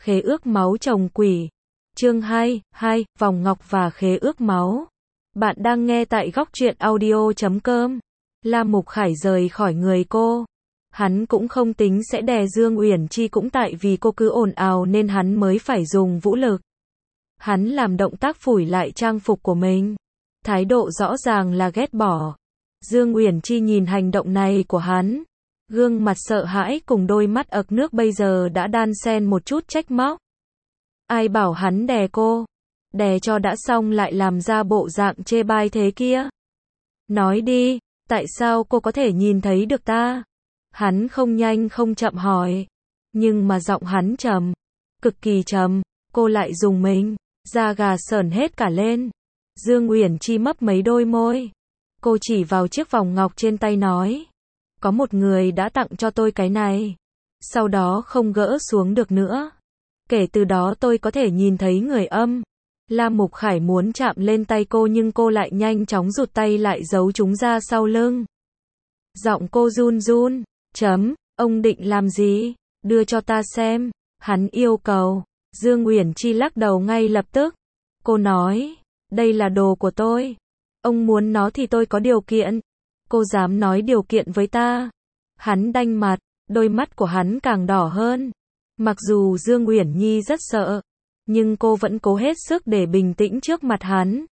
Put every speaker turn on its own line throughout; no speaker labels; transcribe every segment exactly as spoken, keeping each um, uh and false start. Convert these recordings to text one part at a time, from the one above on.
Khế ước máu chồng quỷ. Chương hai, hai, vòng ngọc và khế ước máu. Bạn đang nghe tại góc truyện audio chấm com. La Mục Khải rời khỏi người cô. Hắn cũng không tính sẽ đè Dương Uyển Chi, cũng tại vì cô cứ ồn ào nên hắn mới phải dùng vũ lực. Hắn làm động tác phủi lại trang phục của mình. Thái độ rõ ràng là ghét bỏ. Dương Uyển Chi nhìn hành động này của hắn. Gương mặt sợ hãi cùng đôi mắt ực nước bây giờ đã đan xen một chút trách móc. Ai bảo hắn đè cô? Đè cho đã xong lại làm ra bộ dạng chê bai thế kia. Nói đi, tại sao cô có thể nhìn thấy được ta? Hắn không nhanh không chậm hỏi. Nhưng mà giọng hắn trầm, cực kỳ trầm, cô lại dùng mình, da gà sởn hết cả lên. Dương Uyển Chi mấp mấy đôi môi. Cô chỉ vào chiếc vòng ngọc trên tay nói. Có một người đã tặng cho tôi cái này. Sau đó không gỡ xuống được nữa. Kể từ đó tôi có thể nhìn thấy người âm. La Mục Khải muốn chạm lên tay cô nhưng cô lại nhanh chóng rụt tay lại giấu chúng ra sau lưng. Giọng cô run run. Chấm, ông định làm gì? Đưa cho ta xem. Hắn yêu cầu. Dương Uyển Chi lắc đầu ngay lập tức. Cô nói, đây là đồ của tôi. Ông muốn nó thì tôi có điều kiện. Cô dám nói điều kiện với ta? Hắn đanh mặt, đôi mắt của hắn càng đỏ hơn. Mặc dù Dương Uyển Nhi rất sợ, nhưng cô vẫn cố hết sức để bình tĩnh trước mặt hắn.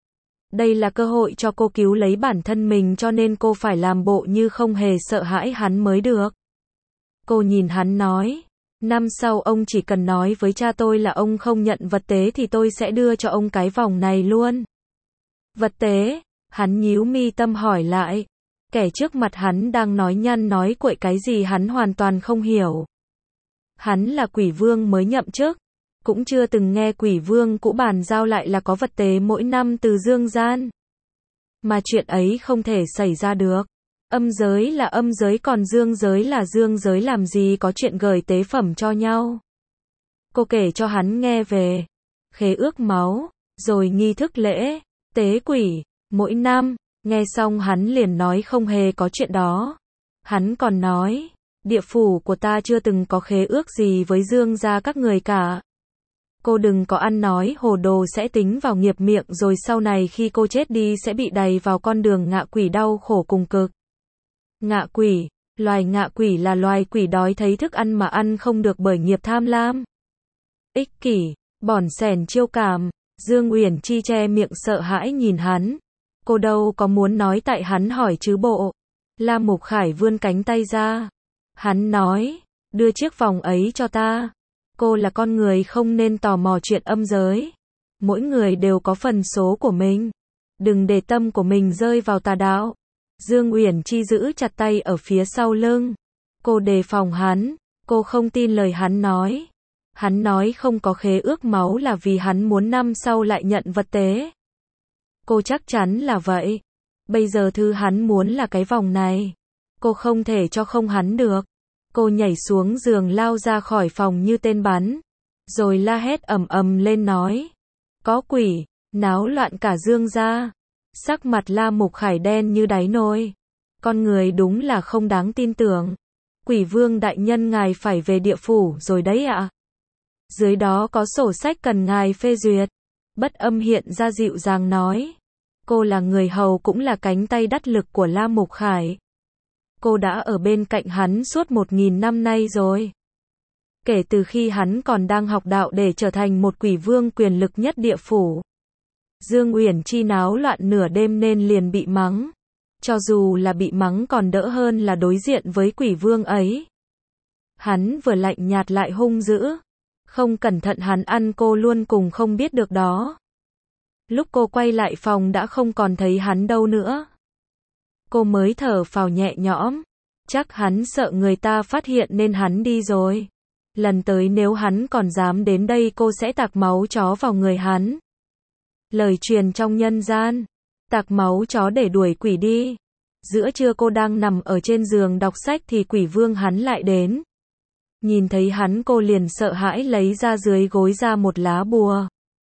Đây là cơ hội cho cô cứu lấy bản thân mình, cho nên cô phải làm bộ như không hề sợ hãi hắn mới được. Cô nhìn hắn nói, năm sau ông chỉ cần nói với cha tôi là ông không nhận vật tế thì tôi sẽ đưa cho ông cái vòng này luôn. Vật tế? Hắn nhíu mi tâm hỏi lại. Kẻ trước mặt hắn đang nói nhăn nói cuội cái gì hắn hoàn toàn không hiểu. Hắn là quỷ vương mới nhậm chức, cũng chưa từng nghe quỷ vương cũ bàn giao lại là có vật tế mỗi năm từ dương gian. Mà chuyện ấy không thể xảy ra được. Âm giới là âm giới còn dương giới là dương giới, làm gì có chuyện gửi tế phẩm cho nhau. Cô kể cho hắn nghe về khế ước máu, rồi nghi thức lễ tế quỷ mỗi năm. Nghe xong hắn liền nói không hề có chuyện đó. Hắn còn nói, địa phủ của ta chưa từng có khế ước gì với Dương gia các người cả. Cô đừng có ăn nói hồ đồ, sẽ tính vào nghiệp miệng rồi sau này khi cô chết đi sẽ bị đày vào con đường ngạ quỷ đau khổ cùng cực. Ngạ quỷ, loài ngạ quỷ là loài quỷ đói thấy thức ăn mà ăn không được bởi nghiệp tham lam. Ích kỷ, bỏn xẻn chiêu cảm. Dương Uyển Chi che miệng sợ hãi nhìn hắn. Cô đâu có muốn nói tại hắn hỏi chứ bộ. La Mục Khải vươn cánh tay ra. Hắn nói, đưa chiếc vòng ấy cho ta. Cô là con người không nên tò mò chuyện âm giới. Mỗi người đều có phần số của mình. Đừng để tâm của mình rơi vào tà đạo. Dương Uyển Chi giữ chặt tay ở phía sau lưng. Cô đề phòng hắn. Cô không tin lời hắn nói. Hắn nói không có khế ước máu là vì hắn muốn năm sau lại nhận vật tế. Cô chắc chắn là vậy. Bây giờ thứ hắn muốn là cái vòng này. Cô không thể cho không hắn được. Cô nhảy xuống giường lao ra khỏi phòng như tên bắn. Rồi la hét ầm ầm lên nói. Có quỷ, náo loạn cả Dương gia. Sắc mặt La Mục Khải đen như đáy nồi. Con người đúng là không đáng tin tưởng. Quỷ vương đại nhân ngài phải về địa phủ rồi đấy ạ. À? Dưới đó có sổ sách cần ngài phê duyệt. Bất Âm hiện ra dịu dàng nói. Cô là người hầu cũng là cánh tay đắc lực của La Mục Khải. Cô đã ở bên cạnh hắn suốt một nghìn năm nay rồi. Kể từ khi hắn còn đang học đạo để trở thành một quỷ vương quyền lực nhất địa phủ. Dương Uyển Chi náo loạn nửa đêm nên liền bị mắng. Cho dù là bị mắng còn đỡ hơn là đối diện với quỷ vương ấy. Hắn vừa lạnh nhạt lại hung dữ. Không cẩn thận hắn ăn cô luôn cùng không biết được đó. Lúc cô quay lại phòng đã không còn thấy hắn đâu nữa. Cô mới thở phào nhẹ nhõm. Chắc hắn sợ người ta phát hiện nên hắn đi rồi. Lần tới nếu hắn còn dám đến đây cô sẽ tạt máu chó vào người hắn. Lời truyền trong nhân gian. Tạt máu chó để đuổi quỷ đi. Giữa trưa cô đang nằm ở trên giường đọc sách thì quỷ vương hắn lại đến. Nhìn thấy hắn cô liền sợ hãi lấy ra dưới gối ra một lá bùa.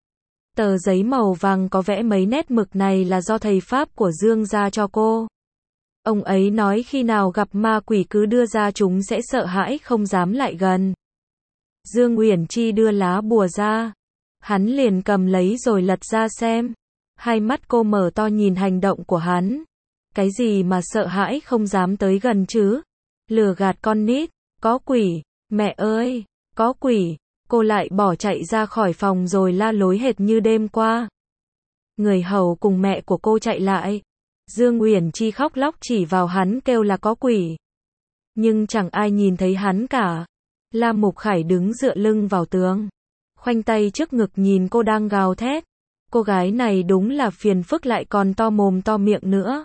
Tờ giấy màu vàng có vẽ mấy nét mực này là do thầy Pháp của Dương gia cho cô. Ông ấy nói khi nào gặp ma quỷ cứ đưa ra chúng sẽ sợ hãi không dám lại gần. Dương Uyển Chi đưa lá bùa ra. Hắn liền cầm lấy rồi lật ra xem. Hai mắt cô mở to nhìn hành động của hắn. Cái gì mà sợ hãi không dám tới gần chứ? Lừa gạt con nít, có quỷ, mẹ ơi, có quỷ. Cô lại bỏ chạy ra khỏi phòng rồi la lối hệt như đêm qua. Người hầu cùng mẹ của cô chạy lại. Dương Uyển Chi khóc lóc chỉ vào hắn kêu là có quỷ. Nhưng chẳng ai nhìn thấy hắn cả. La Mục Khải đứng dựa lưng vào tường, khoanh tay trước ngực nhìn cô đang gào thét. Cô gái này đúng là phiền phức lại còn to mồm to miệng nữa.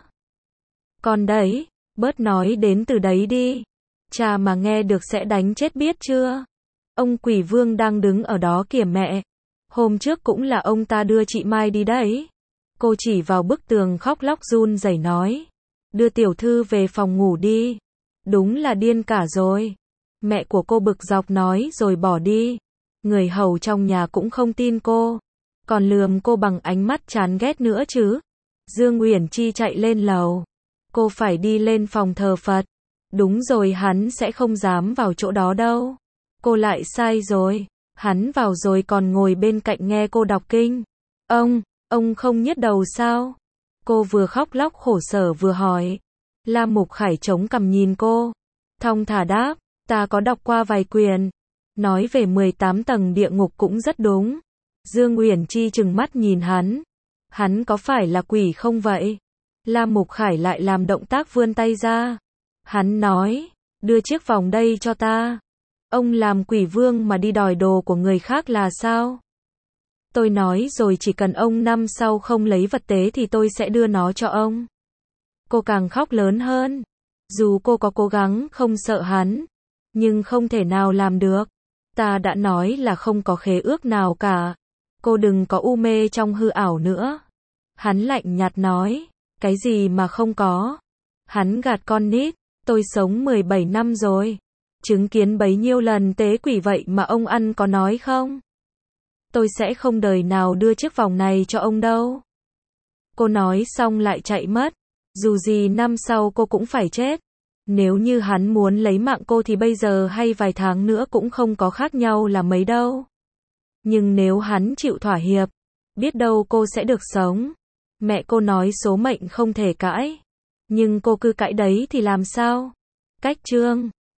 Con đấy, bớt nói đến từ đấy đi. Cha mà nghe được sẽ đánh chết biết chưa? Ông Quỷ Vương đang đứng ở đó kìa mẹ. Hôm trước cũng là ông ta đưa chị Mai đi đấy. Cô chỉ vào bức tường khóc lóc run rẩy nói. Đưa tiểu thư về phòng ngủ đi. Đúng là điên cả rồi. Mẹ của cô bực dọc nói rồi bỏ đi. Người hầu trong nhà cũng không tin cô. Còn lườm cô bằng ánh mắt chán ghét nữa chứ. Dương Uyển Chi chạy lên lầu. Cô phải đi lên phòng thờ Phật. Đúng rồi, hắn sẽ không dám vào chỗ đó đâu. Cô lại sai rồi. Hắn vào rồi còn ngồi bên cạnh nghe cô đọc kinh. Ông, ông không nhức đầu sao? Cô vừa khóc lóc khổ sở vừa hỏi. La Mục Khải chống cằm nhìn cô. Thong thả đáp, ta có đọc qua vài quyển. Nói về mười tám tầng địa ngục cũng rất đúng. Dương Uyển Chi trừng mắt nhìn hắn. Hắn có phải là quỷ không vậy? La Mục Khải lại làm động tác vươn tay ra. Hắn nói, đưa chiếc vòng đây cho ta. Ông làm quỷ vương mà đi đòi đồ của người khác là sao? Tôi nói rồi, chỉ cần ông năm sau không lấy vật tế thì tôi sẽ đưa nó cho ông. Cô càng khóc lớn hơn. Dù cô có cố gắng không sợ hắn, nhưng không thể nào làm được. Ta đã nói là không có khế ước nào cả. Cô đừng có u mê trong hư ảo nữa. Hắn lạnh nhạt nói, cái gì mà không có? Hắn gạt con nít, tôi sống mười bảy năm rồi. Chứng kiến bấy nhiêu lần tế quỷ vậy mà ông ăn có nói không? Tôi sẽ không đời nào đưa chiếc vòng này cho ông đâu. Cô nói xong lại chạy mất. Dù gì năm sau cô cũng phải chết. Nếu như hắn muốn lấy mạng cô thì bây giờ hay vài tháng nữa cũng không có khác nhau là mấy đâu. Nhưng nếu hắn chịu thỏa hiệp, biết đâu cô sẽ được sống. Mẹ cô nói số mệnh không thể cãi. Nhưng cô cứ cãi đấy thì làm sao? Cách chương